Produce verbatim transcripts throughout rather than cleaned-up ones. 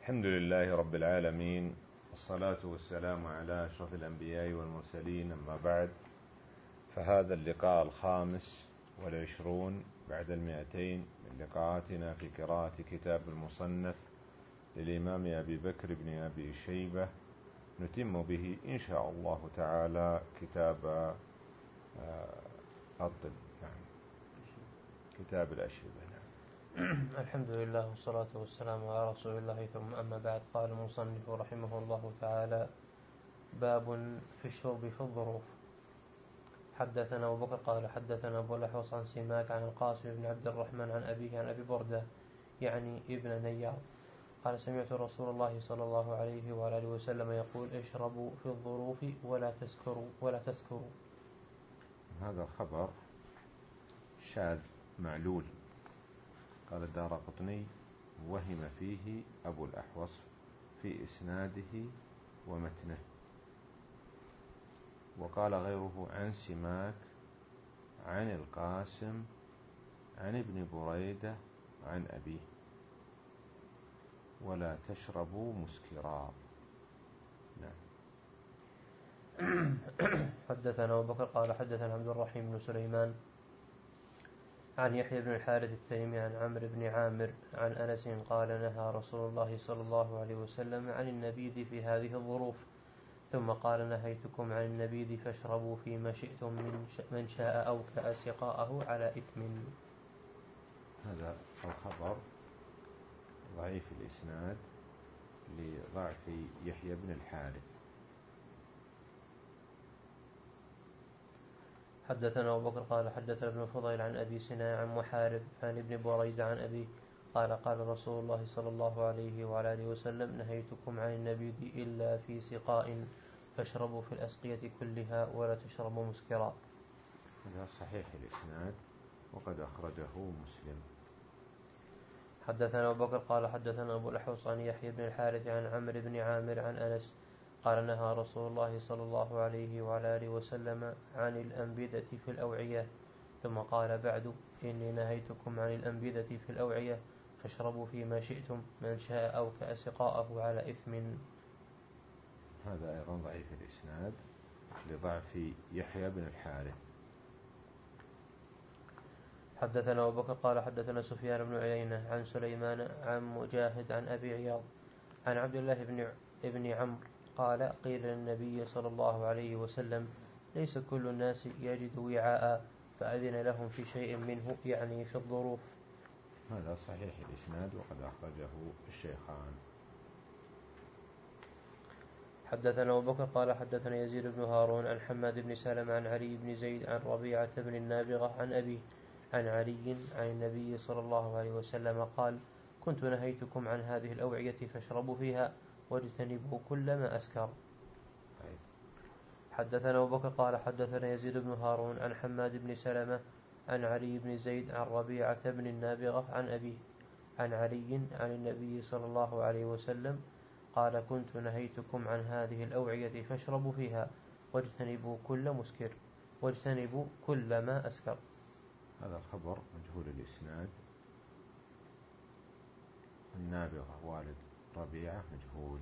الحمد لله رب العالمين، والصلاة والسلام على أشرف الأنبياء والمرسلين، أما بعد، فهذا اللقاء الخامس والعشرون بعد المئتين من لقاءاتنا في قراءة كتاب المصنف للإمام أبي بكر بن أبي شيبة، نتم به إن شاء الله تعالى كتاب الطب، يعني كتاب الأشربة. الحمد لله والصلاة والسلام على رسول الله، ثم أما بعد. قال المصنف رحمه الله تعالى: باب في الشرب في الظروف. حدثنا أبو بكر قال حدثنا أبو الأحوص عن سماك عن القاسم بن عبد الرحمن عن أبيه عن أبي بردة يعني ابن نيار قال: سمعت رسول الله صلى الله عليه وآله وسلم يقول: اشربوا في الظروف ولا تسكروا ولا تسكروا. هذا الخبر شاذ معلول. قال الدارقطني: وهم فيه أبو الأحوص في إسناده ومتنه. وقال غيره عن سماك عن القاسم عن ابن بريدة عن أبيه: ولا تشربوا مسكرا. نعم. حدثنا أبو بكر قال حدثنا عبد الرحيم بن سليمان عن يحيى بن الحارث التيمي عن عمرو بن عامر عن أنس قال: نهى رسول الله صلى الله عليه وسلم عن النبيذ في هذه الظروف، ثم قال: نهيتكم عن النبيذ فاشربوا فيما شئتم من شاء أوكأ سقاءه على إثم. هذا الخبر ضعيف الإسناد لضعف يحيى بن الحارث. حدثنا أبو بكر قال حدثنا ابن فضيل عن أبي سنان عن محارب عن ابن بريدة عن أبي قال: قال رسول الله صلى الله عليه وعلى آله وسلم: نهيتكم عن النبيذ إلا في سقاء فاشربوا في الأسقية كلها ولا تشربوا مسكرا. هذا صحيح الإسناد وقد أخرجه مسلم. حدثنا أبو بكر قال حدثنا أبو الأحوص عن يحيى بن الحارث عن عمرو بن عامر عن أنس قال: نهى رسول الله صلى الله عليه وعلى آله وسلم عن الأنبذة في الأوعية، ثم قال: بعد إني نهيتكم عن الأنبذة في الأوعية فاشربوا فيما شئتم من شاء أوكأ سقاءه على إثم. هذا أيضا ضعيف الإسناد لضعف يحيى بن الحارث. حدثنا أبو بكر قال حدثنا سفيان بن عيينة عن سليمان عن مجاهد عن أبي عياض عن عبد الله بن ابن عمرو قال: قيل للنبي صلى الله عليه وسلم: ليس كل الناس يجد وعاء فأذن لهم في شيء منه، يعني في الظروف. هذا صحيح الإسناد وقد أخرجه الشيخان. حدثنا أبو بكر قال حدثنا يزيد بن هارون عن حماد بن سلمة عن علي بن زيد عن ربيعة بن النابغة عن أبيه عن علي عن النبي صلى الله عليه وسلم قال: كنت نهيتكم عن هذه الأوعية فاشربوا فيها واجتنبوا كل ما أسكر. حدثنا أبو بكر قال حدثنا يزيد بن هارون عن حماد بن سلمة عن علي بن زيد عن ربيعة بن النابغة عن أبيه عن علي عن النبي صلى الله عليه وسلم قال: كنت نهيتكم عن هذه الأوعية فاشربوا فيها واجتنبوا كل مسكر واجتنبوا كل ما أسكر. هذا الخبر مجهول الإسناد. النابغة والد ربيعة مجهول.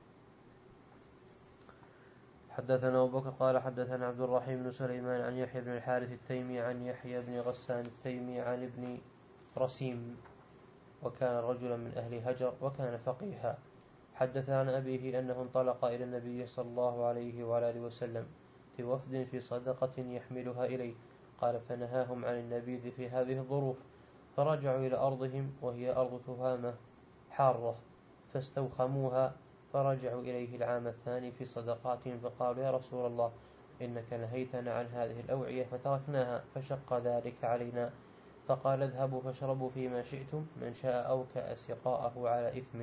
حدثنا أبو بكر قال حدثنا عبد الرحيم بن سليمان عن يحيى بن الحارث التيمي عن يحيى بن غسان التيمي عن ابن رسيم وكان رجلا من أهل هجر وكان فقيها. حدث عن أبيه أنه انطلق إلى النبي صلى الله عليه وعلى آله وسلم في وفد في صدقة يحملها إليه، قال: فنهاهم عن النبيذ في هذه الظروف، فرجعوا إلى أرضهم وهي أرض تهامة حارة فاستوخموها، فرجعوا إليه العام الثاني في صدقاتهم فقالوا: يا رسول الله، إنك نهيتنا عن هذه الأوعية فتركناها فشق ذلك علينا، فقال: اذهبوا فاشربوا فيما شئتم من شاء أوكأ سقاءه على إثم.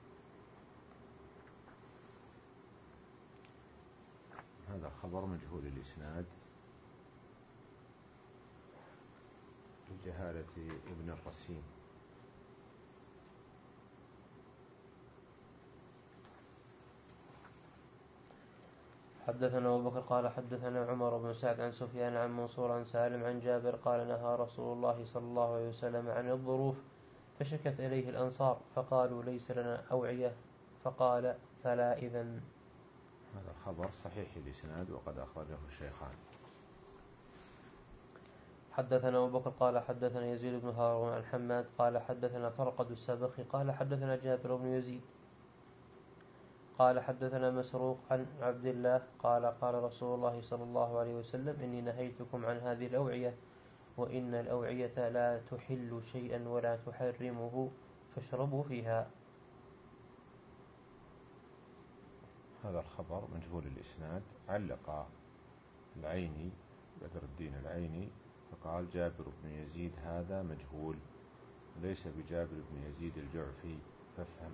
هذا الخبر مجهول الإسناد لجهالة ابن الرسيم. حدثنا أبو بكر قال حدثنا عمر بن سعد عن سفيان عن منصور عن سالم عن جابر قال: نهى رسول الله صلى الله عليه وسلم عن الظروف، فشكت إليه الأنصار فقالوا: ليس لنا أوعية فقال فلا إذن. هذا الخبر صحيح الإسناد وقد أخرجه الشيخان. حدثنا أبو بكر قال حدثنا يزيد بن هارون عن حماد قال حدثنا فرقد السابقي قال حدثنا جابر بن يزيد قال حدثنا مسروق عن عبد الله قال قال رسول الله صلى الله عليه وسلم إني نهيتكم عن هذه الأوعية وإن الأوعية لا تحل شيئا ولا تحرمه فاشربوا فيها. هذا الخبر مجهول الإسناد. علق العيني بدر الدين العيني فقال جابر بن يزيد هذا مجهول ليس بجابر بن يزيد الجعفي فافهم.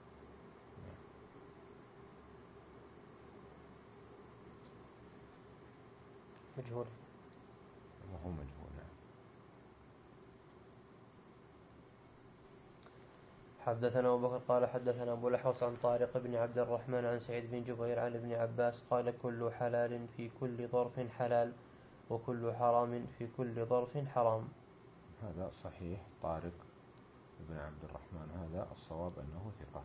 مجهول وهو مجهول. حدثنا أبو بكر قال حدثنا أبو الأحوص عن طارق بن عبد الرحمن عن سعيد بن جبير عن ابن عباس قال كل حلال في كل ظرف حلال وكل حرام في كل ظرف حرام. هذا صحيح. طارق بن عبد الرحمن هذا الصواب أنه ثقة.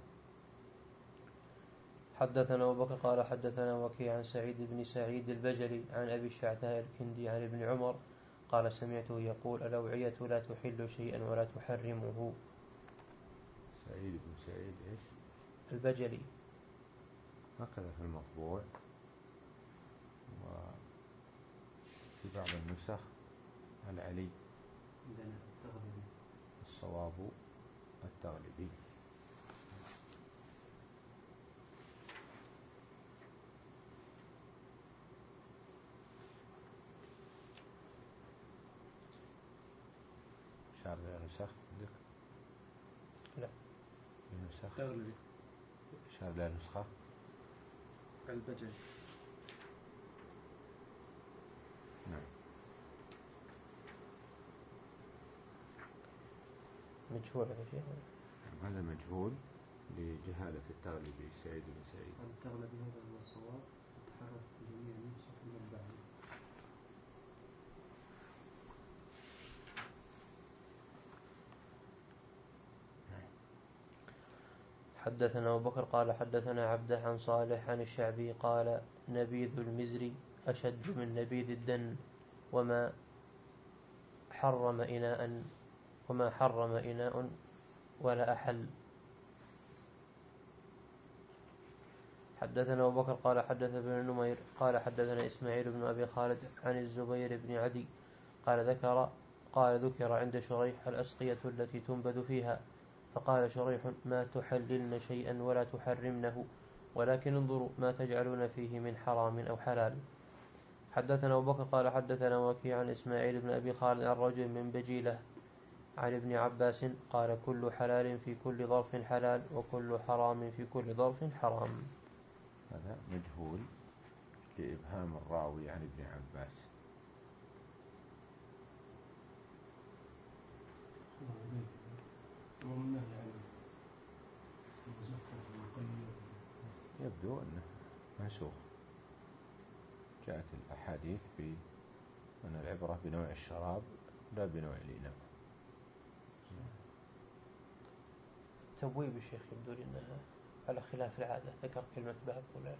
حدثنا أبو بكر قال حدثنا وكيع عن سعيد بن سعيد البجلي عن أبي الشعثاء الكندي عن ابن عمر قال سمعته يقول الأوعية لا تحل شيئا ولا تحرمه. سعيد بن سعيد إيش؟ البجلي هكذا في المطبوع وفي بعض النسخ العلي. الصواب التغلبي. شعر نسخ عندك؟ لا نسخ تغلبي. شعر لا نسخة البجل. نعم. مجهول هذا شيء. هذا مجهول لجهالة التغلبي سعيد بن سعيد. التغلبي هذا هو الصواب. تحرك جميع النسخ من البعض. حدثنا أبو بكر قال حدثنا عبده عن صالح عن الشعبي قال نبيذ المزر أشد من نبيذ الدن وما حرم إناء وما حرم إناء ولا أحل. حدثنا أبو بكر قال حدث ابن نمير قال حدثنا إسماعيل بن أبي خالد عن الزبير بن عدي قال ذكر قال ذكر عند شريح الأسقية التي تنبذ فيها فقال شريح ما تحللن شيئا ولا تحرمنه ولكن انظروا ما تجعلون فيه من حرام أو حلال. حدثنا أبو بكر قال حدثنا وكيع عن إسماعيل بن أبي خالد عن رجل من بجيلة عن ابن عباس قال كل حلال في كل ظرف حلال وكل حرام في كل ظرف حرام. هذا مجهول لإبهام الراوي عن ابن عباس. يبدو أنه منسوخ. جاءت الأحاديث بأن العبرة بنوع الشراب لا بنوع الإناء. تبويب الشيخ يبدو أنها على خلاف العادة ذكر كلمة باب ولا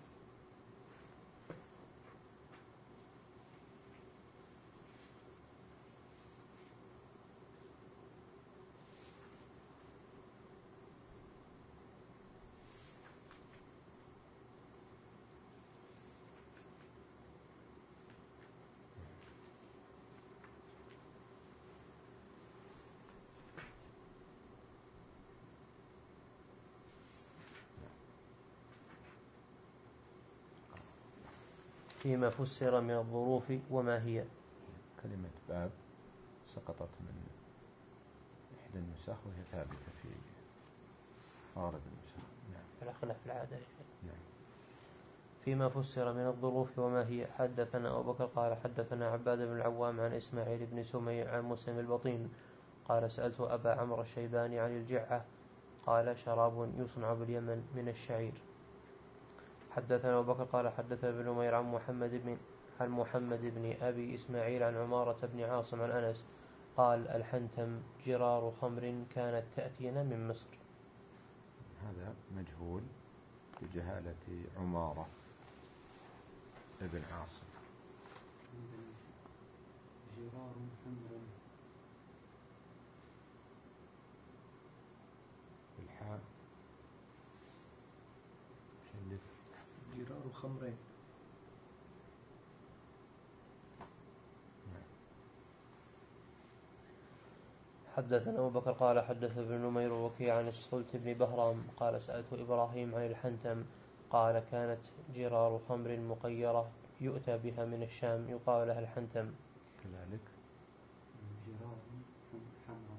فيما فسر من الظروف وما هي. كلمة باب سقطت من إحدى النسخ وهي ثابتة في أغلب النسخ. نعم. على خلاف العادة. نعم. فيما فسر من الظروف وما هي. حدثنا أبو بكر قال حدثنا عباد بن العوام عن إسماعيل بن سميع عن مسلم البطين قال سألت أبا عمرو الشيباني عن الجعة قال شراب يصنع باليمن من الشعير. حدثنا أبو بكر قال حدثنا ابن نمير عن محمد بن عن محمد بن أبي إسماعيل عن عمارة بن عاصم عن أنس قال الحنتم جرار خمر كانت تأتينا من مصر. هذا مجهول بجهالة عمارة ابن عاصم. جرار حمر بالحاء شدد. جرار خمرين. حدثنا أبو بكر قال حدث ابن نمير وكيع عن الصلت بن بهرام قال سألت إبراهيم عن الحنتم قال كانت جرار خمر مقيرة يؤتى بها من الشام يقال لها الحنتم. كذلك جرار حمر.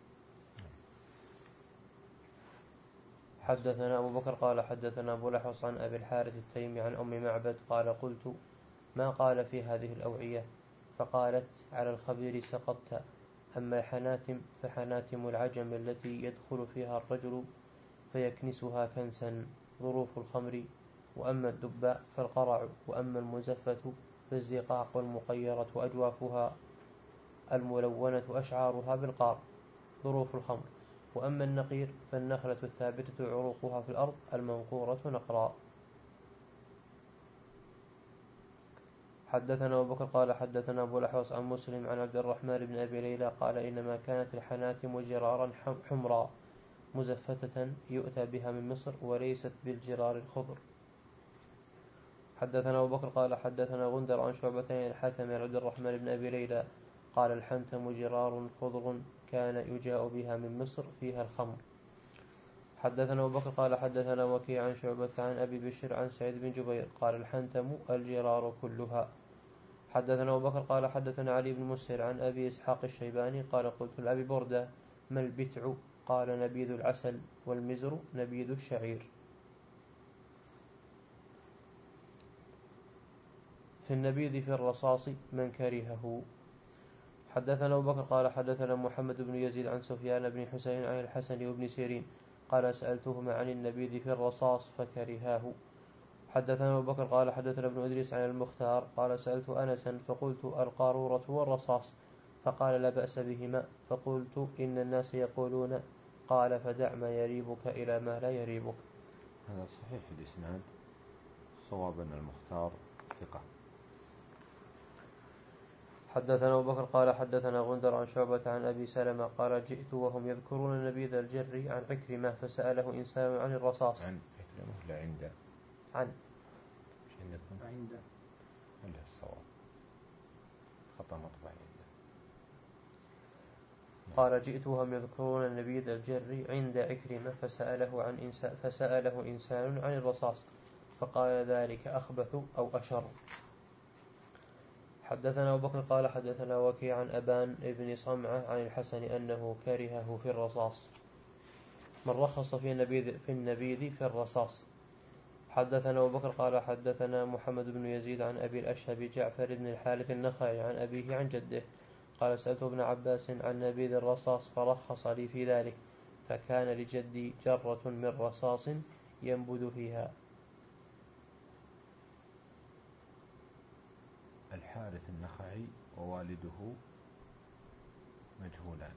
حدثنا أبو بكر قال حدثنا أبو لحوص عن أبي الحارث التيمي عن أم معبد قال قلت ما قال في هذه الأوعية؟ فقالت على الخبير سقطت. أما الحناتم فحناتم العجم التي يدخل فيها الرجل فيكنسها كنسا ظروف الخمر. وأما الدباء فالقرع. وأما المزفة فالزقاق والمقيرة أجوافها الملونة أشعارها بالقار ظروف الخمر. وأما النقير فالنخلة الثابتة عروقها في الأرض المنقورة نقرا. حدثنا أبو بكر قال حدثنا أبو لحوص عن مسلم عن عبد الرحمن بن أبي ليلى قال إنما كانت الحناتم جرارا حمرا مزفتة يؤتى بها من مصر وليست بالجرار الخضر. حدثنا أبو بكر قال حدثنا غندر عن شعبة عن الحكم عن عبد الرحمن بن أبي ليلى قال الحنتم جرار خضر كان يجاء بها من مصر فيها الخمر. حدثنا أبو بكر قال حدثنا وكيع عن شعبة عن أبي بشر عن سعيد بن جبير قال الحنتم الجرار كلها. حدثنا أبو بكر قال حدثنا علي بن مسهر عن أبي إسحاق الشيباني قال قلت لأبي بردة ما البتع؟ قال نبيذ العسل والمزر نبيذ الشعير. في النبيذ في الرصاص من كرهه. حدثنا أبو بكر قال حدثنا محمد بن يزيد عن سفيان بن حسين عن الحسن وابن سيرين قال سألتهما عن النبيذ في الرصاص فكرهاه. حدثنا أبو بكر قال حدثنا ابن إدريس عن المختار قال سألت أنسا فقلت القارورة والرصاص فقال لا بأس بهما فقلت إن الناس يقولون قال فدع ما يريبك إلى ما لا يريبك. هذا صحيح الإسناد صوابا المختار ثقة. حدثنا أبو بكر قال حدثنا غندر عن شعبة عن أبي سلمة قال جئت وهم يذكرون نبيذ الجر عن عكرمة فسأله إنسان عن الرصاص. عن عكرمة لا عنده عن عنده عنده الصواب خطأ مطبع عنده. قال جئت وهم يذكرون نبيذ الجر عند عكرمة فسأله عن إنسان فسأله إنسان عن الرصاص فقال ذلك أخبث أو أشر. حدثنا أبو بكر قال حدثنا وكيع عن أبان ابن صمعة عن الحسن أنه كرهه في الرصاص من رخص في النبيذ في النبيذ في الرصاص. حدثنا أبو بكر قال حدثنا محمد بن يزيد عن أبي الأشهب جعفر بن الحارث النخعي عن أبيه عن جده قال سألت ابن عباس عن نبيذ الرصاص فرخص لي في ذلك فكان لجدي جرة من رصاص ينبذ فيها. الحارث النخعي ووالده مجهولان.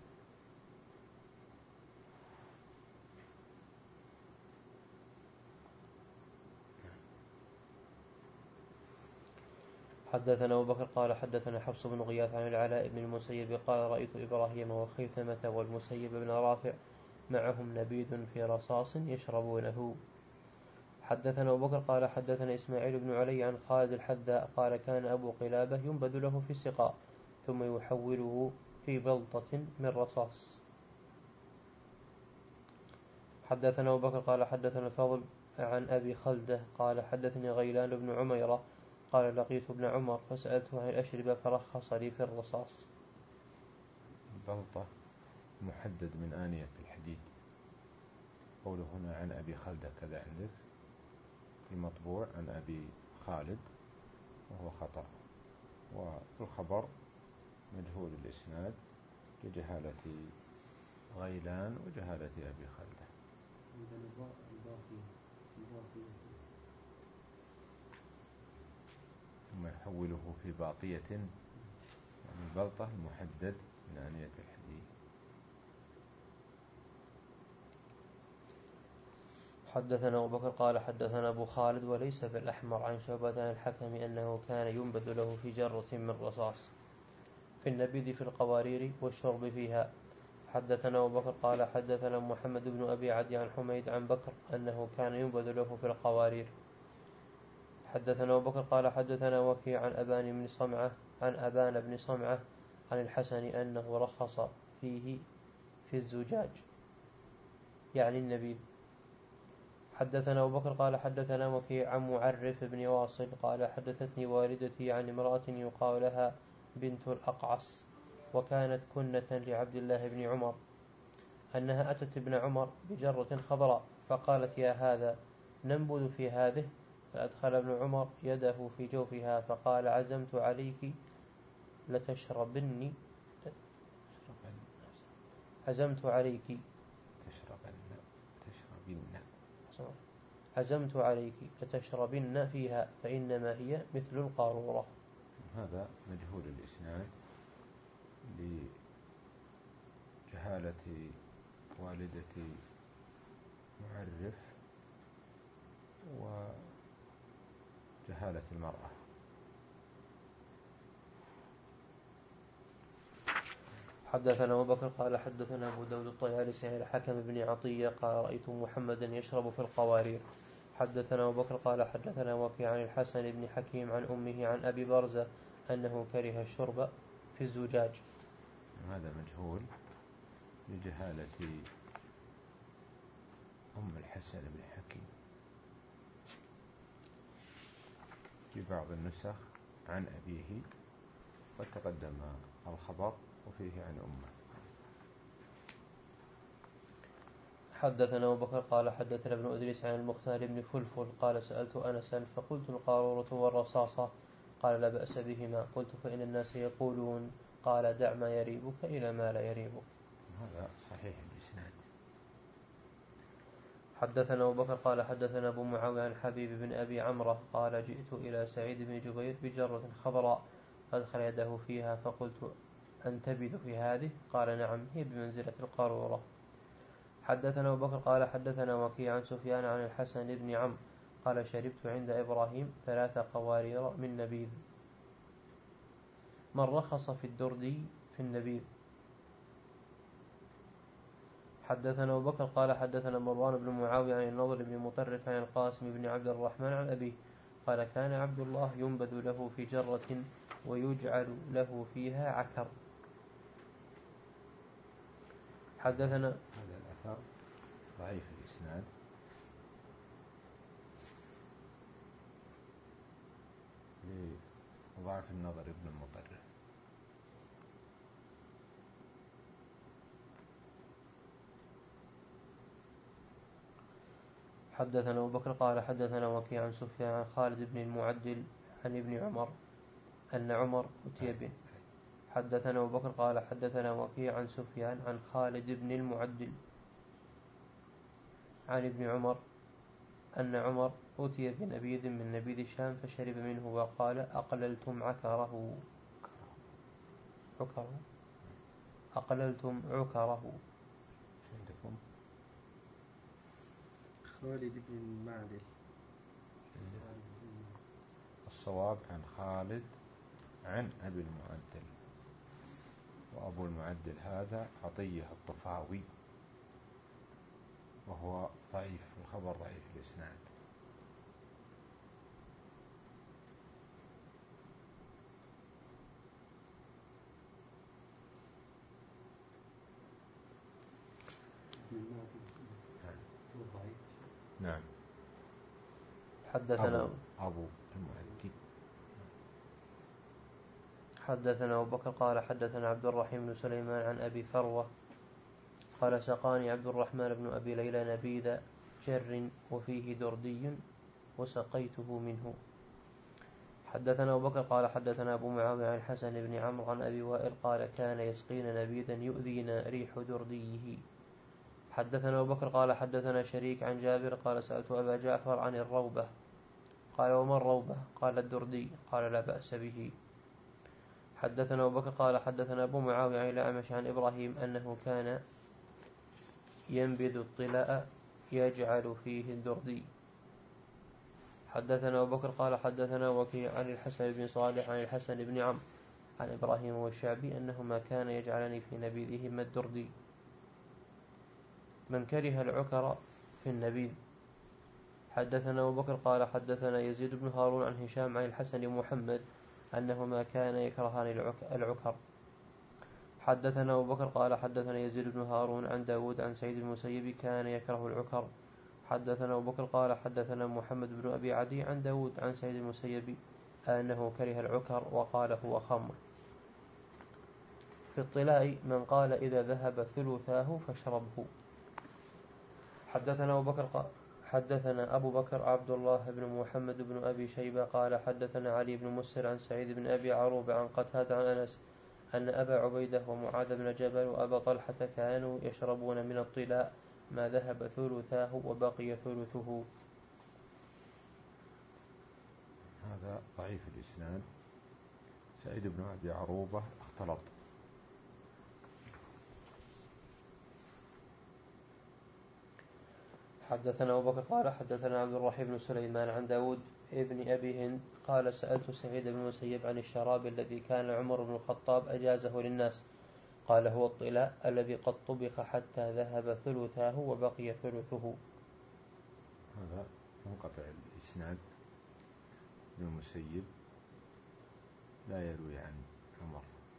حدثنا أبو بكر قال حدثنا حفص بن غياث عن العلاء بن المسيب قال رأيت إبراهيم وخيثمة والمسيب بن رافع معهم نبيذ في رصاص يشربونه. حدثنا أبو بكر قال حدثنا إسماعيل بن علي عن خالد الحذاء قال كان أبو قلابة ينبذ له في السقاء ثم يحوله في بلطة من رصاص. حدثنا أبو بكر قال حدثنا الفضل عن أبي خلدة قال حدثني غيلان بن عميرة قال لقيت ابن عمر فسألته عن الأشربة فرخص لي في الرصاص. بلطة محدد من آنية الحديد. قوله هنا عن أبي خلدة كذا عندك في مطبوع عن أبي خالد وهو خطأ والخبر مجهول الإسناد لجهالة غيلان وجهالة أبي خلدة. ثم يحوله في باطية يعني البلطة المحدد من آنية الحديد. حدثنا أبو بكر قال حدثنا أبو خالد وليس بالأحمر عن شعبة عن الحكم أنه كان ينبذ له في جرة من رصاص في النبيذ في القوارير والشرب فيها. حدثنا أبو بكر قال حدثنا محمد بن أبي عدي عن حميد عن بكر أنه كان ينبذ له في القوارير. حدثنا أبو بكر قال حدثنا وكيع عن أبان بن صمعة عن أبان بن صمعة عن الحسن أنه رخص فيه في الزجاج يعني النبيذ. حدثنا أبو بكر قال حدثنا وكيع عن معرف بن واصل قال حدثتني والدتي عن امرأة يقال لها بنت الأقعص وكانت كنة لعبد الله بن عمر أنها أتت ابن عمر بجرة خضراء فقالت يا هذا ننبذ في هذه، فأدخل ابن عمر يده في جوفها فقال عزمت عليك لتشربني عزمت عليك تشربن تشربن عزمت عليك لتشربن فيها فإنما هي مثل القارورة. هذا مجهول الإسناد لجهالة والدة معرف وجهالة المرأة. حدثنا أبو بكر قال حدثنا أبو داود الطيالسي عن الحكم بن عطية قال رأيت محمدا يشرب في القوارير. حدثنا أبو بكر قال حدثنا وكيع عن الحسن بن حكيم عن أمه عن أبي برزة أنه كره الشرب في الزجاج. هذا مجهول لجهالة أم الحسن بن حكيم. في بعض النسخ عن أبيه وتقدم الخبر وفيه عن أمه. حدثنا أبو بكر قال حدثنا ابن أدريس عن المختار بن فلفل قال سألت أنسا فقلت القارورة والرصاصة قال لا بأس بهما. قلت فإن الناس يقولون قال دع ما يريبك إلى ما لا يريبك. هذا صحيح الإسناد. حدثنا أبو بكر قال حدثنا أبو معاوية عن حبيب بن أبي عمرة قال جئت إلى سعيد بن جبير بجرة خضراء فأدخل يده فيها فقلت أنتبذ في هذه؟ قال نعم هي بمنزلة القارورة. حدثنا أبو بكر قال حدثنا وكيع عن سفيان عن الحسن بن عمرو قال شربت عند إبراهيم ثلاث قوارير من نبيذ. من رخص في الدردي في النبيذ. حدثنا أبو بكر قال حدثنا مروان بن معاوية عن النضر بن مطرف عن القاسم بن عبد الرحمن عن أبيه قال كان عبد الله ينبذ له في جرة ويجعل له فيها عكر. حدثنا هذا الأثر ضعيف الإسناد لضعف النضر بن المطرف. حدثنا أبو بكر قال حدثنا وكيع عن سفيان عن خالد بن المعدل عن ابن عمر أن عمر أتي به. حدثنا أبو بكر قال حدثنا وكيع عن سفيان عن خالد بن المعدل عن ابن عمر أن عمر أتي بنبيذ من نبيذ الشام فشرب منه وقال أقللتم عكره عكره أقللتم عكره. عندكم خالد بن المعدل. الصواب عن خالد عن أبي المعدل، وأبو المعدل هذا عطية الطفاوي وهو ضعيف الخبر ضعيف الإسناد. نعم. حدثنا أبو, أبو المعدل. حدثنا أبو بكر قال حدثنا عبد الرحيم بن سليمان عن أبي ثروة قال سقاني عبد الرحمن بن أبي ليلى نبيذ جر وفيه دردي وسقيته منه. حدثنا أبو بكر قال حدثنا أبو معاوية عن الحسن بن عمرو عن أبي وائل قال كان يسقينا نبيذا يؤذينا ريح درديه. حدثنا أبو بكر قال حدثنا شريك عن جابر قال سألت أبا جعفر عن الروبة قال وما الروبة؟ قال الدردي قال لا بأس به. حدثنا أبو بكر قال حدثنا أبو معاوية عن الأعمش عن إبراهيم أنه كان ينبذ الطلاء يجعل فيه الدردي. حدثنا أبو بكر قال حدثنا وكيع عن الحسن بن صالح عن الحسن بن عمرو عن إبراهيم والشعبي أنهما كان يجعلني في نبيذهما الدردي. من كره العكر في النبيذ. حدثنا أبو بكر قال حدثنا يزيد بن هارون عن هشام عن الحسن بن محمد أنهما كان يكرهان العكر. حدثنا أبو بكر قال حدثنا يزيد بن هارون عن داود عن سعيد المسيب كان يكره العكر. حدثنا أبو بكر قال حدثنا محمد بن أبي عدي عن داود عن سعيد المسيب أنه كره العكر وقال هو خمر. في الطلاء من قال إذا ذهب ثلثاه فاشربه. حدثنا أبو بكر قال حدثنا أبو بكر عبد الله بن محمد بن أبي شيبة قال حدثنا علي بن مسر عن سعيد بن أبي عروبة عن قتادة عن أنس أن أبا عبيدة ومعاذ بن جبل وأبا طلحة كانوا يشربون من الطلاء ما ذهب ثلثاه وبقي ثلثه. هذا ضعيف الإسناد. سعيد بن أبي عروبة اختلط. حدثنا أبو بكر قال حدثنا عبد الرحيم بن سليمان عن داود ابن أبي هند قال سألت سعيد بن المسيب عن الشراب الذي كان عمر بن الخطاب أجازه للناس قال هو الطلاء الذي قد طبخ حتى ذهب ثلثاه وبقي ثلثه. هذا منقطع الإسناد. ابن المسيب لا يروي عن عمر.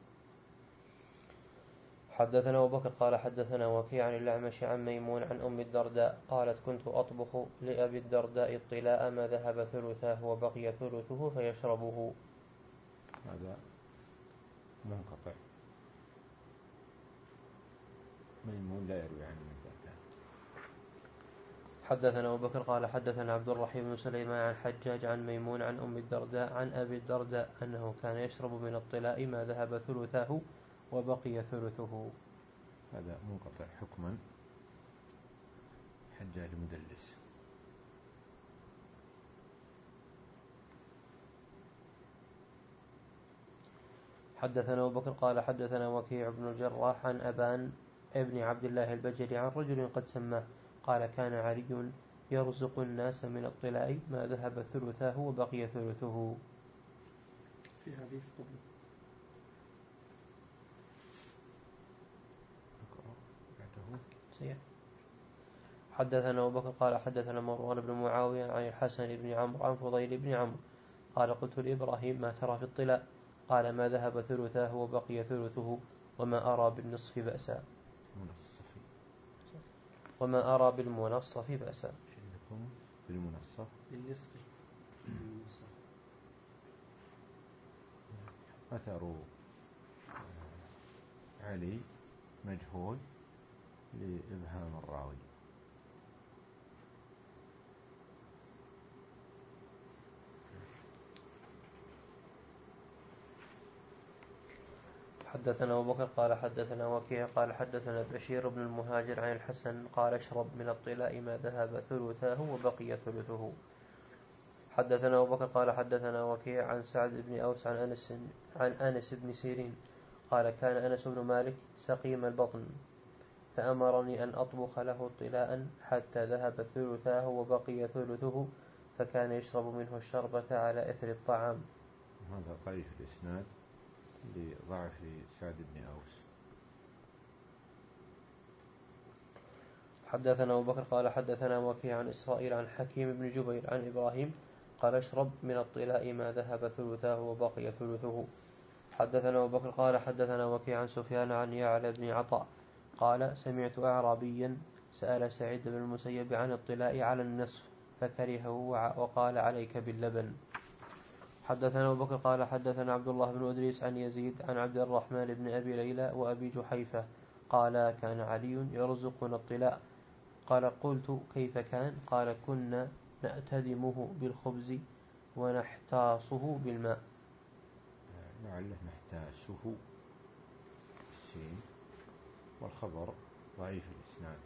حدثنا أبو بكر قال حدثنا وكيع عن الأعمش عن ميمون عن أم الدرداء قالت كنت أطبخ لأبي الدرداء الطلاء ما ذهب ثلثاه وبقي ثلثه فيشربه. هذا منقطع. ميمون لا يروي عن أم الدرداء. حدثنا أبو بكر قال حدثنا عبد الرحيم بن سليمان عن حجاج عن ميمون عن أم الدرداء عن أبي الدرداء أنه كان يشرب من الطلاء ما ذهب ثلثاه وبقي ثلثه. هذا منقطع حكما. حجاج مدلس. حدثنا أبو بكر قال حدثنا وكيع بن الجراح عن أبان ابن عبد الله البجلي عن رجل قد سماه قال كان علي يرزق الناس من الطلاء ما ذهب ثلثاه وبقي ثلثه. في حديث قبل حدثنا أبو بكر قال حدثنا مروان بن معاوية عن الحسن بن عمرو عن فضيل بن عمرو قال قلت لإبراهيم ما ترى في الطلاء قال ما ذهب ثلثاه وبقي ثلثه وما أرى بالنصف بأسا. وما أرى بالمنصف بأسا. بالمنصف بالنصف. أثر علي مجهول لإبهام الراوي. حدثنا أبو بكر قال حدثنا وكيع قال حدثنا بشير بن المهاجر عن الحسن قال اشرب من الطلاء ما ذهب ثلثاه وبقي ثلثه. حدثنا أبو بكر قال حدثنا وكيع عن سعد بن أوس عن أنس عن أنس بن سيرين قال كان أنس بن مالك سقيم البطن فأمرني أن أطبخ له طلاء حتى ذهب ثلثاه وبقي ثلثه فكان يشرب منه الشربة على إثر الطعام. هذا ضعيف الإسناد لضعف سعد بن أوس. حدثنا أبو بكر قال حدثنا وكيع عن إسرائيل عن حكيم بن جبير عن إبراهيم قال اشرب من الطلاء ما ذهب ثلثاه وبقي ثلثه. حدثنا أبو بكر قال حدثنا وكيع عن سفيان عن يعلى بن عطاء قال سمعت أعرابيا سأل سعيد بن المسيب عن الطلاء على النصف فكرهه وقال عليك باللبن. حدثنا أبو بكر قال حدثنا عبد الله بن أدريس عن يزيد عن عبد الرحمن بن أبي ليلى وأبي جحيفة قال كان علي يرزقنا الطلاء قال قلت كيف كان قال كنا نأتدمه بالخبز ونحتاصه بالماء. لعله نحتاسه السين والخبر ضعيف الإسناد.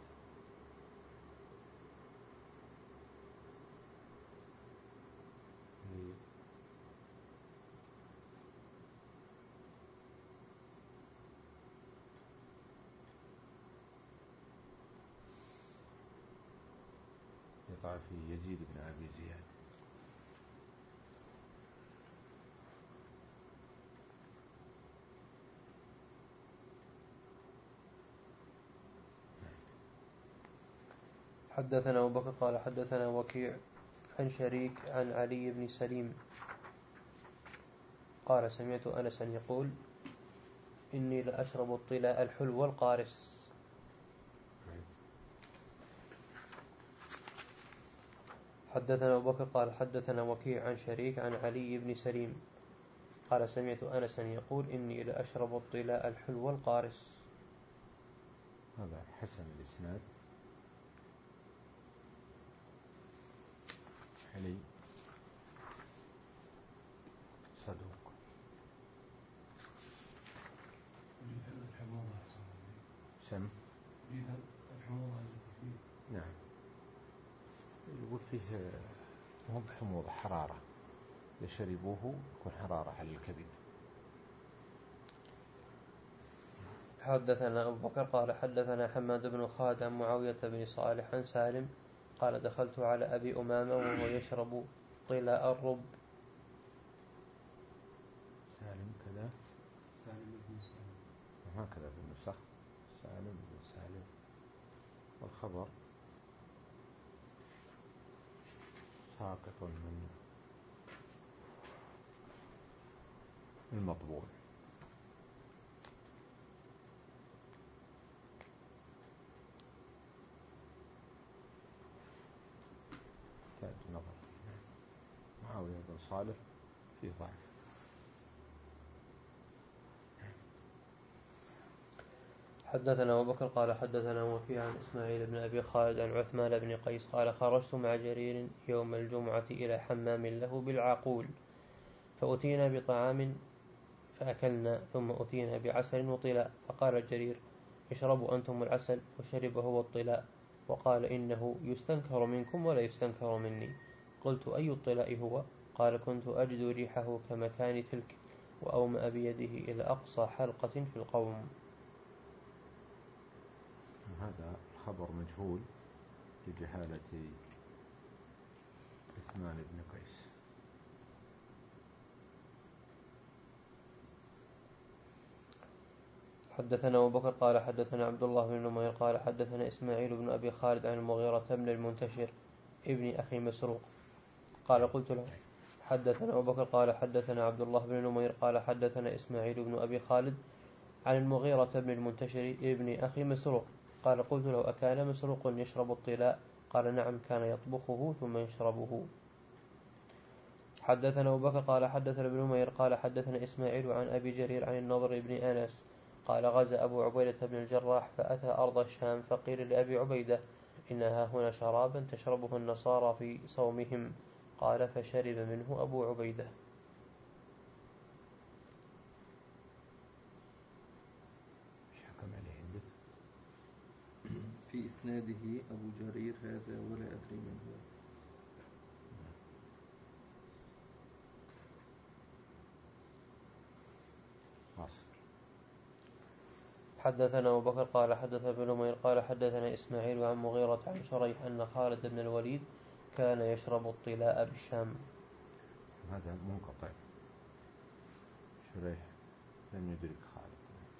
انقطع فيه يزيد بن أبي زياد. حدثنا أبو بكر قال حدثنا وكيع عن شريك عن علي بن سليم قال سمعت أنسا يقول إني لأشرب الطلاء الحلو القارس. حدثنا أبو بكر قال حدثنا وكيع عن شريك عن علي بن سليم قال سمعت أنسا يقول إني لأشرب الطلاء الحلو القارس. هذا حسن الإسناد. علي صدوق. سم نعم. يقول فيه مو بحموض، حرارة، يشربوه يكون حرارة على الكبد. حدثنا أبو بكر قال حدثنا حماد بن خالد عن معاوية بن صالح عن سالم قال دخلت على أبي أمامة وهو يشرب طلاء الرب. سالم كذا، سالم بن سالم وهكذا في النسخ سالم بن سالم، والخبر ساقط من المطبوع. تاج نظر معاوية بن صالح في ضعف. حدثنا أبو بكر قال حدثنا وكيع عن إسماعيل بن أبي خالد عن عثمان بن قيس قال خرجت مع جرير يوم الجمعة إلى حمام له بالعقول فأتينا بطعام فأكلنا ثم أتينا بعسل وطلاء فقال جرير اشربوا أنتم العسل وشرب هو الطلاء وقال إنه يستنكر منكم ولا يستنكر مني. قلت أي الطلاء هو؟ قال كنت أجد ريحه كمكان تلك وأومأ بيده إلى أقصى حلقة في القوم. هذا الخبر مجهول لجهالة عثمان بن قيس. حدثنا أبو بكر قال حدثنا عبد الله بن نمير قال حدثنا إسماعيل بن أبي خالد عن المغيرة بن المنتشر ابن أخي مسروق قال قلت له حدثنا أبو بكر قال حدثنا عبد الله بن نمير قال حدثنا إسماعيل بن أبي خالد عن المغيرة بن المنتشر ابن أخي مسروق قال قلت له أكان مسروق يشرب الطلاء؟ قال نعم كان يطبخه ثم يشربه. حدثنا أبو بكر قال حدثنا ابن نمير قال حدثنا إسماعيل عن أبي جرير عن النضر بن أنس قال غزا أبو عبيدة بن الجراح فأتى أرض الشام فقيل لأبي عبيدة إنها هنا شرابا تشربه النصارى في صومهم قال فشرب منه أبو عبيدة. ايش حكم عليه عندك؟ في إسناده أبو جرير هذا ولا أدري من هو. حدثنا أبو بكر قال حدثنا ابن نمير قال حدثنا إسماعيل عن مغيرة عن شريح أن خالد بن الوليد كان يشرب الطلاء بالشام. هذا منقطع، شريح لم يدرك خالد.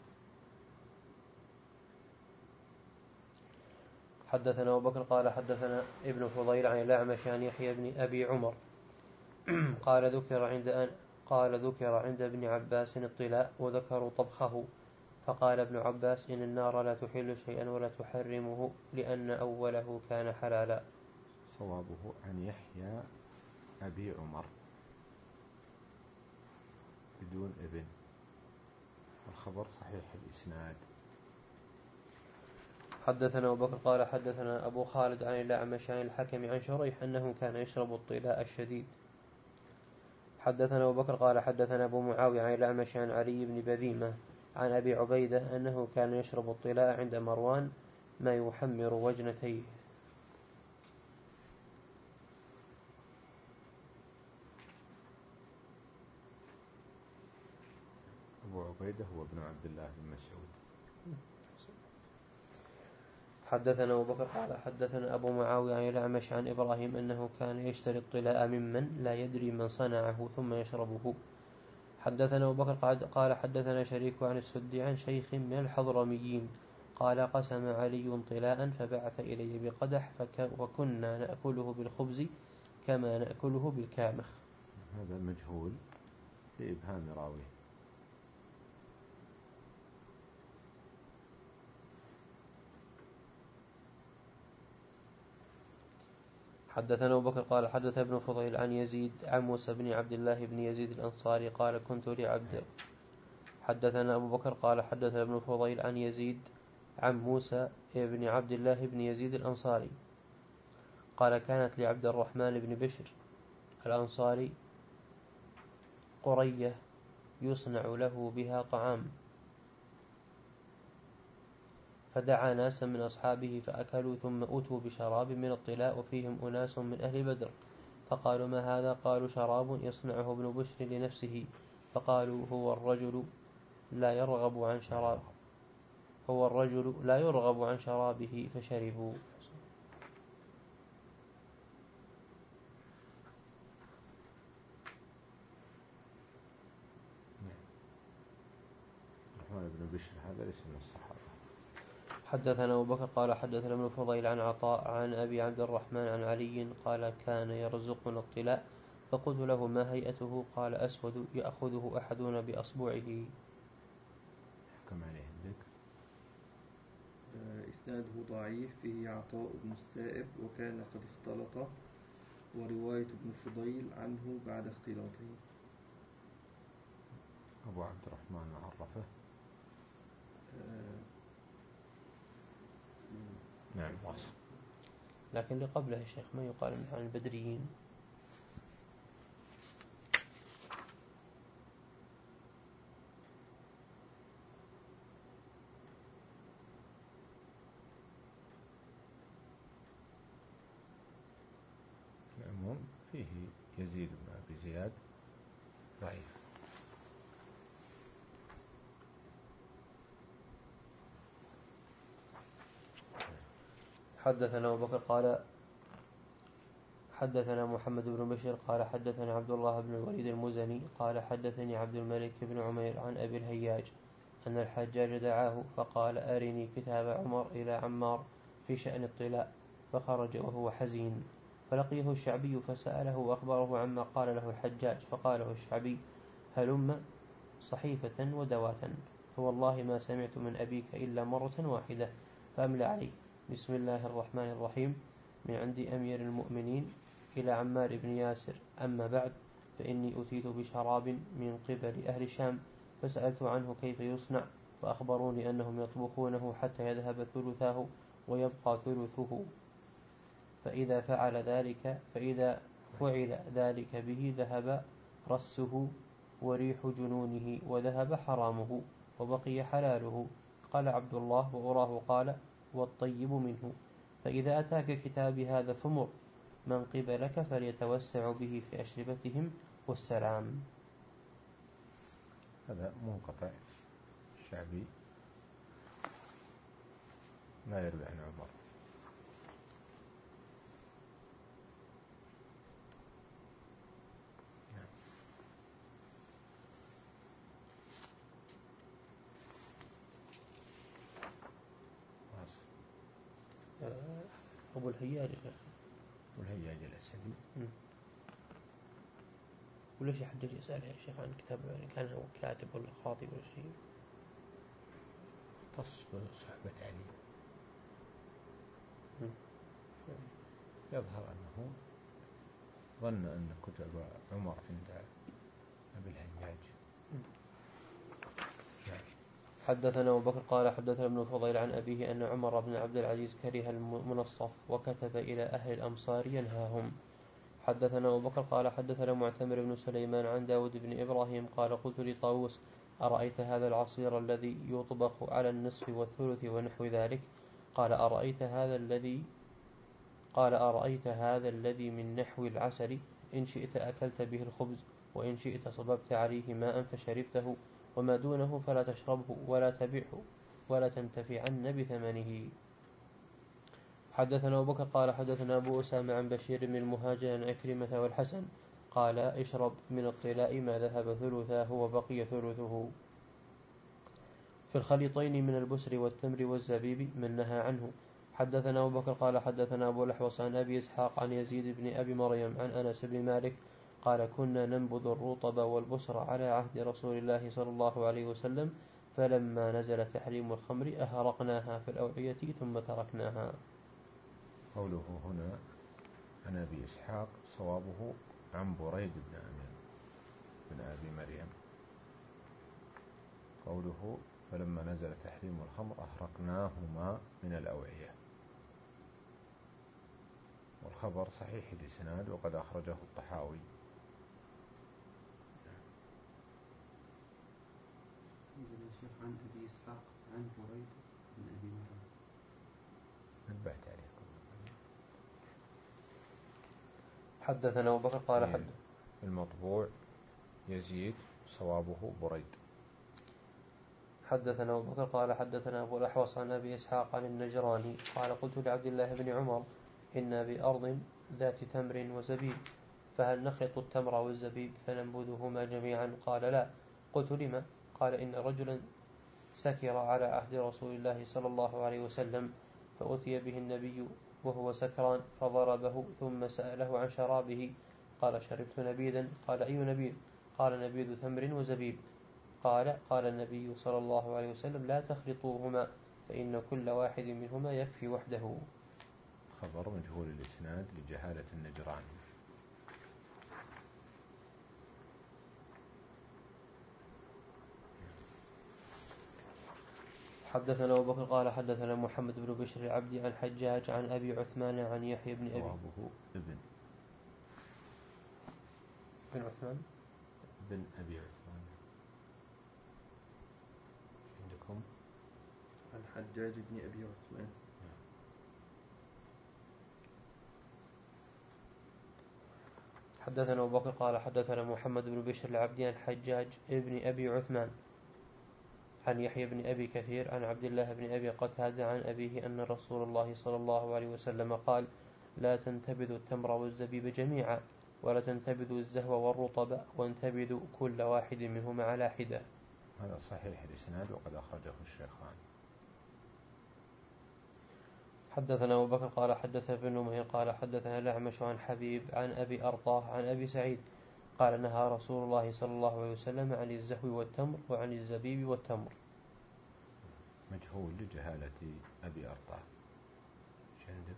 حدثنا أبو بكر قال حدثنا ابن فضيل عن الأعمش عن يحيى بن أبي عمر قال ذكر عند أن قال ذكر عند ابن عباس الطلاء وذكروا طبخه فقال ابن عباس إن النار لا تحل شيئا ولا تحرمه لأن أوله كان حلالا. صوابه عن يحيى أبي عمر بدون ابن، الخبر صحيح الإسناد. حدثنا أبو بكر قال حدثنا أبو خالد عن الأعمش عن الحكم عن شريح أنه كان يشرب الطلاء الشديد. حدثنا أبو بكر قال حدثنا أبو معاوية عن الأعمش عن علي بن بذيمة عن أبي عبيدة أنه كان يشرب الطلاء عند مروان ما يحمر وجنتيه. أبو عبيدة هو ابن عبد الله بن مسعود. حدثنا أبو بكر قال حدثنا أبو معاوية عن الأعمش عن إبراهيم أنه كان يشتري الطلاء ممن لا يدري من صنعه ثم يشربه. حدثنا أبو بكر قال حدثنا شريك عن السدي عن شيخ من الحضرميين قال قسم علي طلاء فبعث إلي بقدح وكنا نأكله بالخبز كما نأكله بالكامخ. هذا مجهول في إبهام راويه. حدثنا أبو بكر قال حدث ابن فضيل عن يزيد عن موسى بن عبد الله بن يزيد الأنصاري قال كنت لعبد حدثنا أبو بكر قال حدث ابن فضيل عن يزيد عن موسى بن عبد الله بن يزيد الأنصاري قال كانت لعبد الرحمن بن بشر الأنصاري قرية يصنع له بها طعام، فدعا ناسا من أصحابه فأكلوا ثم أتوا بشراب من الطلاء وفيهم أناس من أهل بدر فقالوا ما هذا؟ قالوا شراب يصنعه ابن بشر لنفسه. فقالوا هو الرجل لا يرغب عن شراب هو الرجل لا يرغب عن شرابه فشربوا. الرحمن بن بشر هذا ليس من الصحابة. حدثنا أبو بكر قال حدثنا ابن فضيل عن عطاء عن أبي عبد الرحمن عن علي قال كان يرزقنا الطلاء فقلت له ما هيئته؟ قال أسود يأخذه أحدنا بأصبعه. حكم عليه عندك إسناده ضعيف فيه عطاء بن السائب وكان قد اختلط، ورواية ابن فضيل عنه بعد اختلاطه. أبو عبد الرحمن عرفه آه نعم واصل. لكن اللي قبله يا شيخ ما يقال عن البدريين. العموم فيه يزيد بن أبي زياد ضعيف. حدثنا أبو بكر قال حدثنا محمد بن بشير قال حدثنا عبد الله بن الوليد المزني قال حدثني عبد الملك بن عمير عن أبي الهياج أن الحجاج دعاه فقال أرني كتاب عمر إلى عمار في شأن الطلاء، فخرج وهو حزين فلقيه الشعبي فسأله وأخبره عما قال له الحجاج، فقال له الشعبي هلم صحيفة ودواة، فوالله ما سمعت من أبيك إلا مرة واحدة، فأملى عليه بسم الله الرحمن الرحيم من عند أمير المؤمنين إلى عمار بن ياسر، أما بعد فإني أتيت بشراب من قبل أهل الشام فسألت عنه كيف يصنع، فأخبروني أنهم يطبخونه حتى يذهب ثلثاه ويبقى ثلثه، فإذا فعل ذلك فإذا فعل ذلك به ذهب رسه وريح جنونه وذهب حرامه وبقي حلاله. قال عبد الله وأراه قال والطيب منه، فإذا أتاك كتابي هذا فمر من قبلك فليتوسع به في أشربتهم والسلام. هذا منقطع الشعبي ما يروي عن عمر. أبو الهياج أبو الهياج الأسدي. ولا شيء حجاج يسأل يا شيخ عن كتاب يعني كان هو كاتب ولا خاطب ولا شيء؟ اختص بصحبة علي. يظهر أنه ظن أن كتب عمر عند أبي الهياج. حدثنا أبو بكر قال حدثنا ابن فضيل عن أبيه أن عمر بن عبد العزيز كره المنصف وكتب إلى أهل الأمصار ينهاهم. حدثنا أبو بكر قال حدثنا معتمر بن سليمان عن داود بن إبراهيم قال قلت لطاووس أرأيت هذا العصير الذي يطبخ على النصف والثلث ونحو ذلك؟ قال أرأيت هذا الذي قال أرأيت هذا الذي من نحو العسل، إن شئت أكلت به الخبز وإن شئت صببت عليه ماء فشربته، وما دونه فلا تشربه ولا تبعه ولا تنتفعن بثمنه. حدثنا أبو بكر قال حدثنا أبو أسامة عن بشير بن المهاجر عن عكرمة والحسن قال اشرب من الطلاء ما ذهب ثلثاه وبقي ثلثه. في الخليطين من البسر والتمر والزبيب من نهى عنه. حدثنا أبو بكر قال حدثنا أبو الأحوص عن أبي إسحاق عن يزيد بن أبي مريم عن أنس بن مالك قال كنا ننبذ الرطب والبسر على عهد رسول الله صلى الله عليه وسلم فلما نزل تحريم الخمر أهرقناها في الأوعية ثم تركناها. قوله هنا عن أبي إسحاق صوابه عن بريد بن أمير بن أبي مريم. قوله فلما نزل تحريم الخمر أهرقناهما من الأوعية، والخبر صحيح الإسناد وقد أخرجه الطحاوي. عن أبي إسحاق عن بريد بن أبي مريم نبهت عليه. حدثنا أبو بكر قال حد المطبوع يزيد صوابه بريد. حدثنا أبو بكر قال حدثنا أبو الأحوص عن أبي إسحاق عن النجراني قال قلت لعبد الله بن عمر إنا بأرض ذات تمر وزبيب فهل نخلط التمر والزبيب فننبذهما جميعا؟ قال لا. قلت لما؟ قال إن رجلا سكر على عهد رسول الله صلى الله عليه وسلم فأتي به النبي وهو سكران فضربه ثم سأله عن شرابه قال شربت نبيذا. قال أي نبيذ؟ قال نبيذ تمر وزبيب. قال قال النبي صلى الله عليه وسلم لا تخلطوهما فإن كل واحد منهما يكفي وحده. خبر مجهول الإسناد لجهالة النجراني. حدثنا أبو بكر قال حدثنا محمد بن بشر العبدي عن حجاج عن أبي عثمان عن يحيى بن أبي صوابه ابن بن عثمان بن أبي عثمان عندكم عن حجاج بن أبي عثمان. حدثنا أبو بكر قال حدثنا محمد بن بشر العبدي عن حجاج بن أبي عثمان عن يحيى بن أبي كثير عن عبد الله بن أبي قتادة عن أبيه أن رسول الله صلى الله عليه وسلم قال لا تنتبذوا التمر والزبيب جميعا ولا تنتبذوا الزهو والرطب وانتبذوا كل واحد منهما على حدة. هذا صحيح الإسناد وقد أخرجه الشيخان. حدثنا أبو بكر قال حدثنا ابن نمير قال حدثنا الأعمش عن حبيب عن أبي أرطاه عن أبي سعيد قال نهى رسول الله صلى الله عليه وسلم عن الزهو والتمر وعن الزبيب والتمر. مجهول لجهالة أبي أرطاه. عندك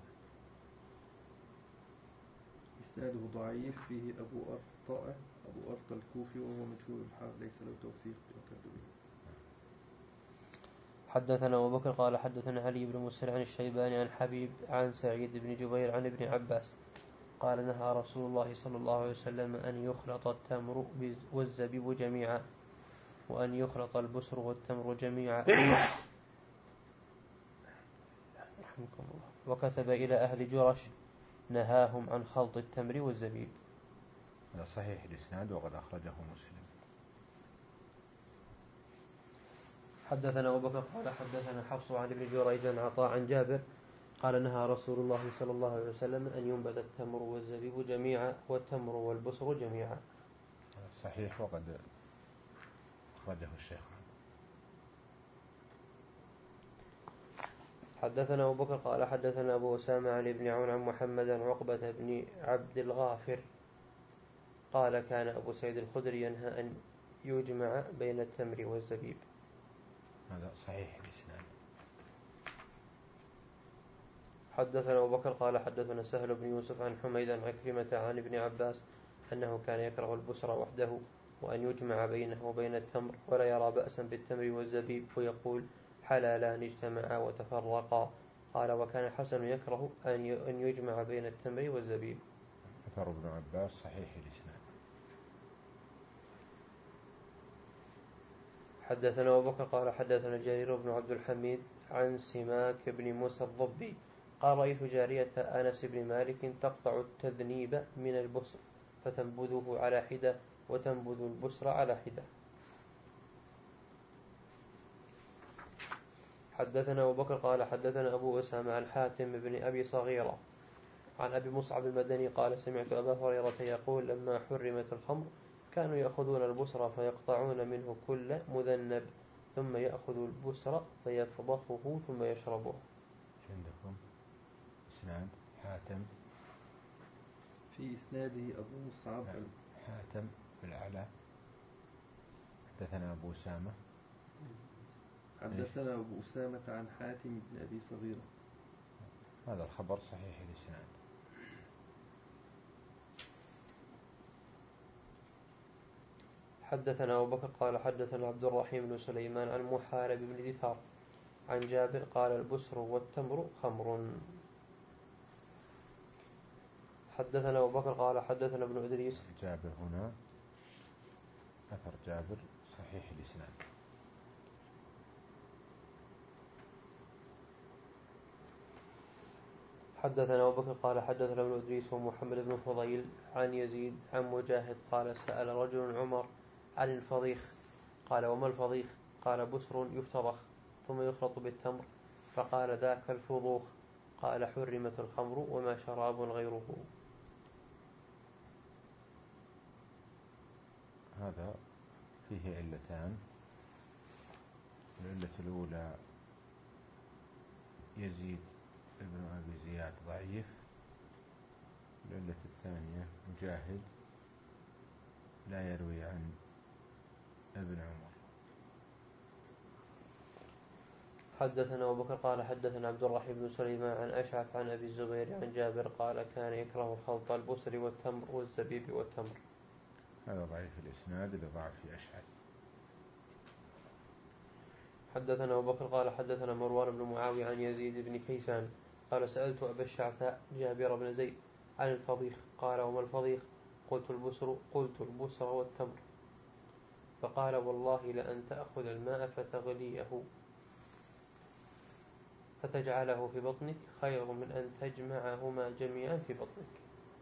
إسناده ضعيف فيه أبو أرطاء أبو أرطاء الكوفي وهو مجهول الحال ليس له توثيق يعتد به. حدثنا أبو بكر قال حدثنا علي بن مسهر عن الشيباني عن حبيب عن سعيد بن جبير عن ابن عباس قال نهى رسول الله صلى الله عليه وسلم أن يخلط التمر والزبيب جميعا وأن يخلط البسر والتمر جميعا وكتب إلى أهل جرش نهاهم عن خلط التمر والزبيب. هذا صحيح الإسناد وقد أخرجه مسلم. حدثنا أبو بكر قال حدثنا حفص عن ابن جريج عن عطاء عن جابر قال نهى رسول الله صلى الله عليه وسلم أن ينبذ التمر والزبيب جميعا والتمر والبسر جميعا. صحيح وقد أخرجه الشيخان. حدثنا أبو بكر قال حدثنا أبو أسامة عن ابن عون عن محمد عن عقبة بن عبد الغافر قال كان أبو سعيد الخدري ينهى أن يجمع بين التمر والزبيب. هذا صحيح الإسناد. حدثنا أبو بكر قال حدثنا سهل بن يوسف عن حميد عن عكرمة عن ابن عباس أنه كان يكره البسر وحده وأن يجمع بينه وبين التمر ولا يرى بأسا بالتمر والزبيب ويقول حلالان اجتمعا وتفرقا. قال وكان الحسن يكره أن يجمع بين التمر والزبيب. أثر ابن عباس صحيح الإسناد. حدثنا أبو بكر قال حدثنا جرير بن عبد الحميد عن سماك بن موسى الضبي قال رأيت جارية أنس بن مالك تقطع التذنيب من البسر فتنبذه على حدة وتنبذ البسر على حدة. حدثنا أبو بكر قال حدثنا أبو أسامة عن حاتم بن أبي صغيرة عن أبي مصعب المدني قال سمعت أبا هريرة يقول لما حرمت الخمر كانوا يأخذون البسر فيقطعون منه كل مذنب ثم يأخذ البسر فيفضخه ثم يشربه. عندكم إسناد حاتم في إسناده أبو مصعب حاتم في الأعلى. حدثنا أبو أسامة حدثنا أبو أسامة عن حاتم بن أبي صغيرة. هذا الخبر صحيح الإسناد. حدثنا أبو بكر قال حدثنا عبد الرحيم بن سليمان عن محارب بن دثار عن جابر قال البسر والتمر خمر. حدثنا أبو بكر قال حدثنا ابن إدريس. جابر هنا أثر جابر صحيح الإسناد. حدثنا أبو بكر قال حدثنا ابن إدريس ومحمد بن فضيل عن يزيد عن مجاهد قال سأل رجل عمر عن الفضيخ قال وما الفضيخ؟ قال بسر يفتضخ ثم يخلط بالتمر، فقال ذاك الفضوخ. قال حرمت الخمر وما شراب غيره. هذا فيه علتان. العلة الأولى يزيد ابن أبي زياد ضعيف. العلة الثانية مجاهد لا يروي عن ابن عمر. حدثنا أبو بكر قال حدثنا عبد الرحيم بن سليمان عن أشعث عن أبي الزبير عن جابر قال كان يكره خلط البسر والتمر والزبيب والتمر. هذا ضعيف الإسناد لضعف أشعث. حدثنا أبو بكر قال حدثنا مروان بن معاوية عن يزيد بن كيسان قال سألت أبا الشعثاء جابر بن زيد عن الفضيخ قال وما الفضيخ؟ قلت البسر قلت البسر والتمر. فقال والله لأن تأخذ الماء فتغليه فتجعله في بطنك خير من أن تجمعهما جميعا في بطنك.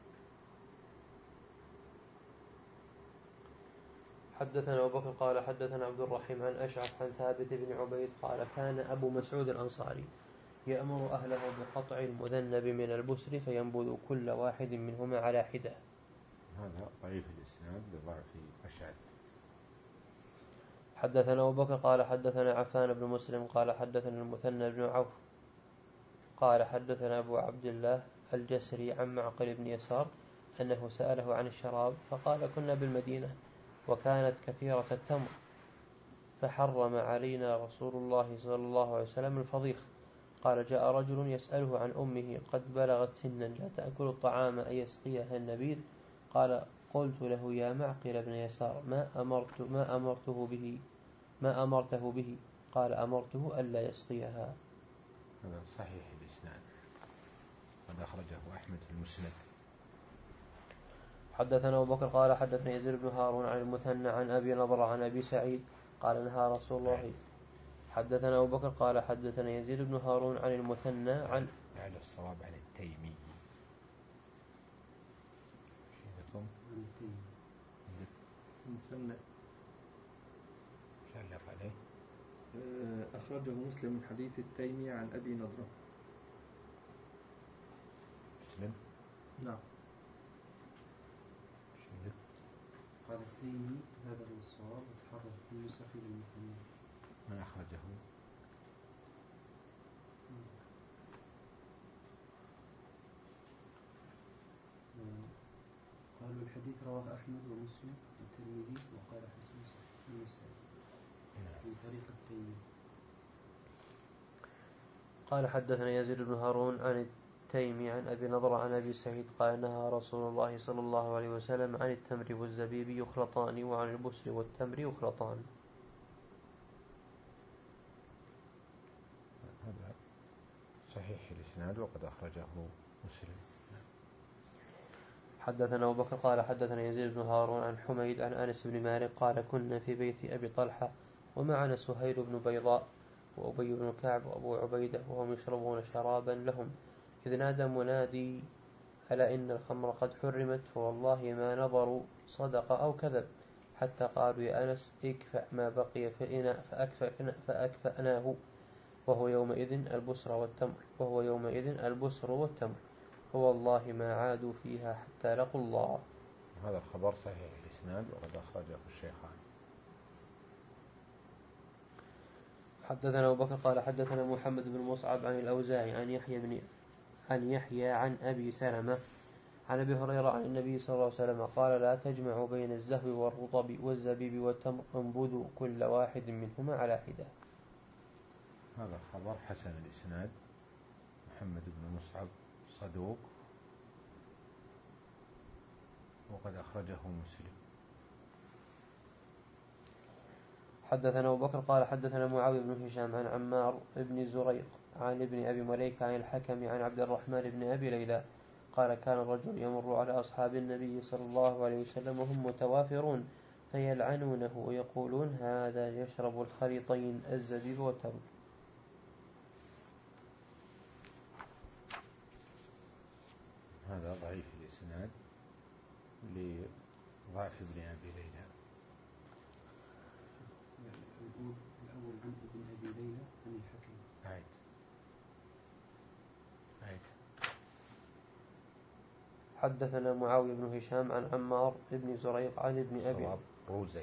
حدثنا أبو بكر قال حدثنا عبد الرحيم عن أشعث عن ثابت بن عبيد قال كان أبو مسعود الأنصاري يأمر أهله بقطع المذنب من البسر فينبذ كل واحد منهما على حدة. هذا ضعيف الإسناد لضعف أشعث. حدثنا أبو بكر قال حدثنا عفان بن مسلم قال حدثنا المثنى بن عوف قال حدثنا أبو عبد الله الجسري عن معقل بن يسار أنه سأله عن الشراب فقال كنا بالمدينة وكانت كثيرة التمر فحرم علينا رسول الله صلى الله عليه وسلم الفضيخ. قال جاء رجل يسأله عن أمه قد بلغت سنا لا تأكل الطعام أيسقيها النبيذ؟ قال قلت له يا معقل بن يسار ما أمرت ما أمرته به ما أمرته به؟ قال أمرته ألا يسقيها. هذا صحيح الإسناد قد أخرجه أحمد في المسند. حدثنا أبو بكر قال حدثنا يزيد بن هارون عن المثنى عن أبي نضر عن أبي سعيد قال نهى رسول الله. حدثنا أبو بكر قال حدثنا يزيد بن هارون عن المثنى عن على الصواب عن التيمي. شيء المثنى شلف عليه. أخرجه مسلم من حديث التيمي عن أبي نضرة. مسلم نعم. قال التيمي هذا هو الصواب وتحرر في نسخ المثنى. ما أخرجه قالوا الحديث رواه أحمد ومسلم والترمذي وقال حسن النسائي من طريق التيمي. قال حدثنا يزيد بن هارون عن التيمي عن أبي نضر عن أبي سعيد قال نهى رسول الله صلى الله عليه وسلم عن التمر والزبيب يخلطان وعن البسر والتمر يخلطان. هذا صحيح الإسناد وقد أخرجه مسلم. حدثنا أبو بكر قال حدثنا يزيد بن هارون عن حميد عن أنس بن مالك قال كنا في بيت أبي طلحة ومعنا سهيل بن بيضاء وأبي بن كعب وأبو عبيدة وهم يشربون شرابا لهم إذ نادى منادي ألا إن الخمر قد حرمت فوالله ما نظروا صدق أو كذب حتى قالوا يا أنس اكفأ ما بقي في الإناء فأكفأناه وهو يومئذ البسر والتمر وهو يومئذ البسر والتمر فوالله ما عادوا فيها حتى لقوا الله. هذا الخبر صحيح الإسناد وقد أخرجه الشيخان. حدثنا أبو بكر قال حدثنا محمد بن مصعب عن الأوزاعي عن يحيى بن عن يحيى عن أبي سلمة عن أبي هريرة عن النبي صلى الله عليه وسلم قال لا تجمعوا بين الزهو والرطب والزبيب والتمر انبذوا كل واحد منهما على حدة. هذا الخبر حسن الإسناد. محمد بن مصعب صدوق وقد أخرجه مسلم. حدثنا أبو بكر قال حدثنا معاوية بن هشام عن عمار بن زريق عن ابن أبي مليكة عن الحكم عن عبد الرحمن بن أبي ليلى قال كان الرجل يمر على أصحاب النبي صلى الله عليه وسلم وهم متوافرون فيلعنونه ويقولون هذا يشرب الخليطين الزبيب والتمر. هذا ضعيف الإسناد لضعف ابن أبي ليلى. الأول عن ابن أبي ليلى عن الحكم. عيد عيد. حدثنا معاوية بن هشام عن عمار بن زريق عن ابن أبي روزيق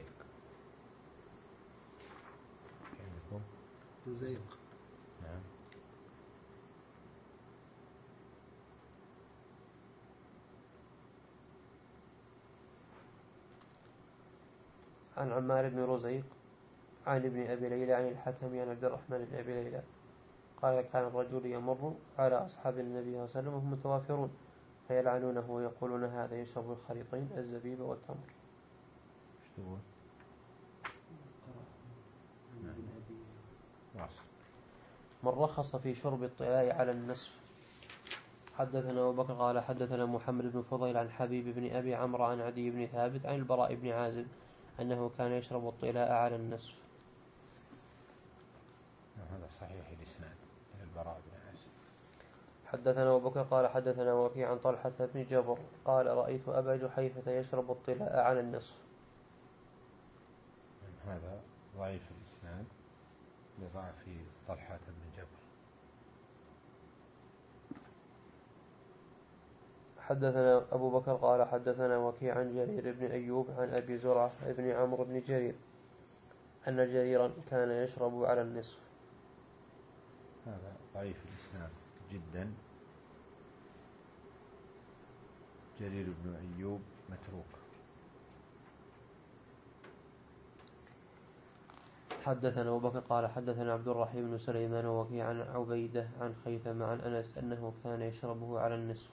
رزيق. نعم. عن عمار بن رزيق عن ابن أبي ليلى عن الحكم عن عبد الرحمن بن أبي ليلى قال كان الرجل يمر على أصحاب النبي صلى الله عليه وسلم وهم متوافرون فيلعنونه ويقولون هذا يشرب الخليطين الزبيب والتمر. ايش تقول؟ من رخص في شرب الطلاء على النصف. حدثنا أبو بكر قال حدثنا محمد بن فضيل عن حبيب بن أبي عمرو عن عدي بن ثابت عن البراء بن عازب أنه كان يشرب الطلاء على النصف. هذا صحيح الإسناد البراء بن عازب. حدثنا أبو بكر قال حدثنا وكيع عن طلحة بن جبر قال رأيت أبا جحيفة يشرب الطلاء على النصف. هذا ضعيف الإسناد لضعف طلحة بن جبر. حدثنا أبو بكر قال حدثنا وكيع عن جرير بن أيوب عن أبي زرعة بن عمرو بن جرير أن جريرا كان يشرب على النصف. هذا ضعيف الإسناد جدا. جرير بن أيوب متروك. حدثنا أبو بكر قال حدثنا عبد الرحيم بن سليمان ووكيع عن عبيدة عن خيثم عن أنس أنه كان يشربه على النصف.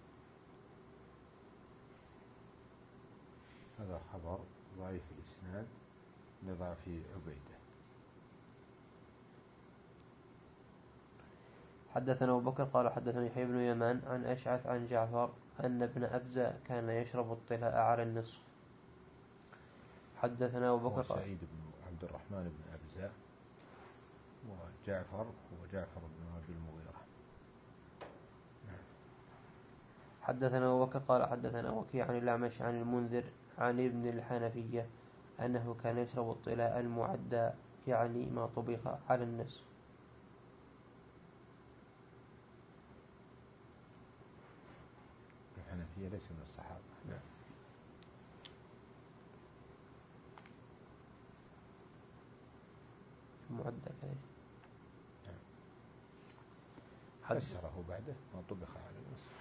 هذا خبر ضعيف الإسناد لضعف عبيدة. حدثنا أبو بكر قال حدثني يحيى بن يمان عن أشعث عن جعفر أن ابن أبزة كان يشرب الطلاء على النصف. حدثنا أبو بكر سعيد بن عبد الرحمن بن أبزة وجعفر هو جعفر بن أبي المغيرة. حدثنا أبو بكر قال حدثنا وكيع عن الأعمش عن المنذر عن ابن الحنفية أنه كان يشرب الطلاء المعدى يعني ما طبخ على النصف. الحنفية ليس من الصحابة. نعم. المعدى كذلك. فسره بعده ما طبخ على النصف.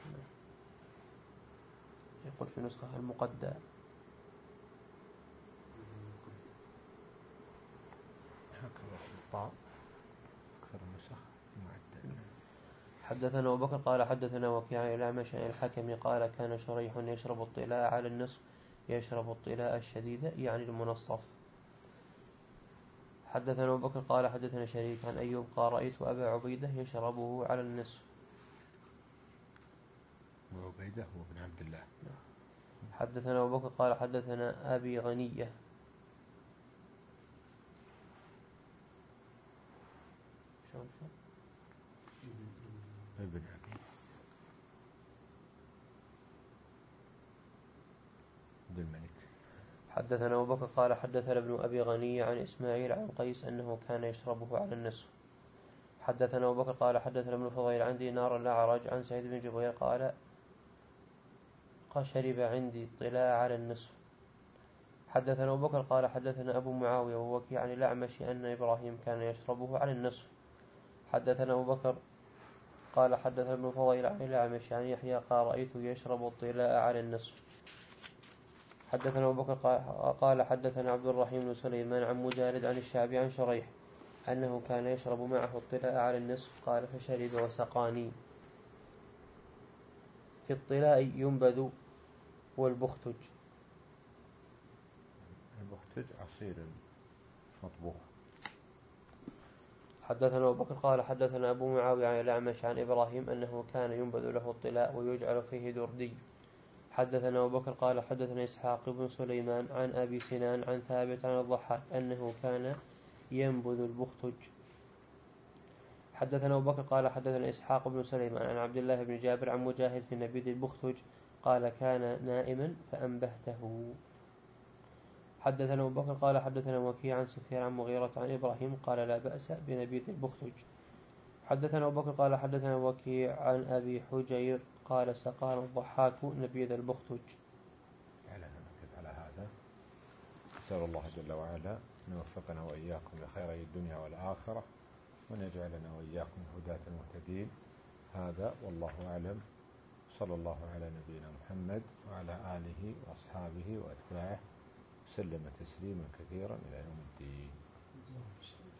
يقول في نسخة المقدى. هكذا في الطاء أكثر النسخ المعدى. حدثنا أبو بكر قال حدثنا وكيع عن الأعمش عن الحكم قال كان شريح يشرب الطلاء على النصف يشرب الطلاء الشديد يعني المنصف. حدثنا أبو بكر قال حدثنا شريك عن أيوب قال رأيت أبا عبيدة يشربه على النصف. وعبيدة هو ابن عبد الله. حدثنا أبو بكر قال حدثنا أبي غنية ابن أبي بن الملك. حدثنا أبو بكر قال حدثنا ابن أبي غنية عن إسماعيل عن قيس أنه كان يشربه على النصف. حدثنا أبو بكر قال حدثنا ابن فضيل عن دينار الأعرج عن سعيد بن جبير قال شرب عندي الطلاء على النصف. حدثنا أبو بكر قال حدثنا أبو معاوية ووكيع عن الأعمش أن إبراهيم كان يشربه على النصف. حدثنا أبو بكر قال حدثنا ابن فضيل عن الأعمش عن يحيى قال رأيته يشرب الطلاء على النصف. حدثنا أبو بكر قال حدثنا عبد الرحيم بن سليمان عن مجالد عن الشعبي عن شريح أنه كان يشرب معه الطلاء على النصف قال فشرب وسقاني. في الطلاء ينبذ والبختج. البختج عصير مطبوخ. حدثنا أبو بكر قال حدثنا أبو معاوية عن الأعمش عن إبراهيم أنه كان ينبذ له الطلاء ويجعل فيه دردي. حدثنا أبو بكر قال حدثنا إسحاق بن سليمان عن أبي سنان عن ثابت عن الضحاك أنه كان ينبذ البختج. حدثنا أبو بكر قال حدثنا إسحاق بن سليمان عن عبد الله بن جابر عن مجاهد في نبيذ البختج قال كان نائما فأنبهته. حدثنا أبو بكر قال حدثنا وكيع عن سفيان عن مغيرة عن إبراهيم قال لا بأس بنبيذ البختج. حدثنا أبو بكر قال حدثنا وكيع عن أبي حجير قال سقانا الضحاك نبيذ البختج. على على هذا نسأل الله جل وعلا أن يوفقنا وإياكم لخير الدنيا والآخرة وأن يجعلنا وإياكم هداة المهتدين. هذا والله أعلم. صلى الله على نبينا محمد وعلى آله وأصحابه وأتباعه وسلم تسليما كثيرا إلى يوم الدين.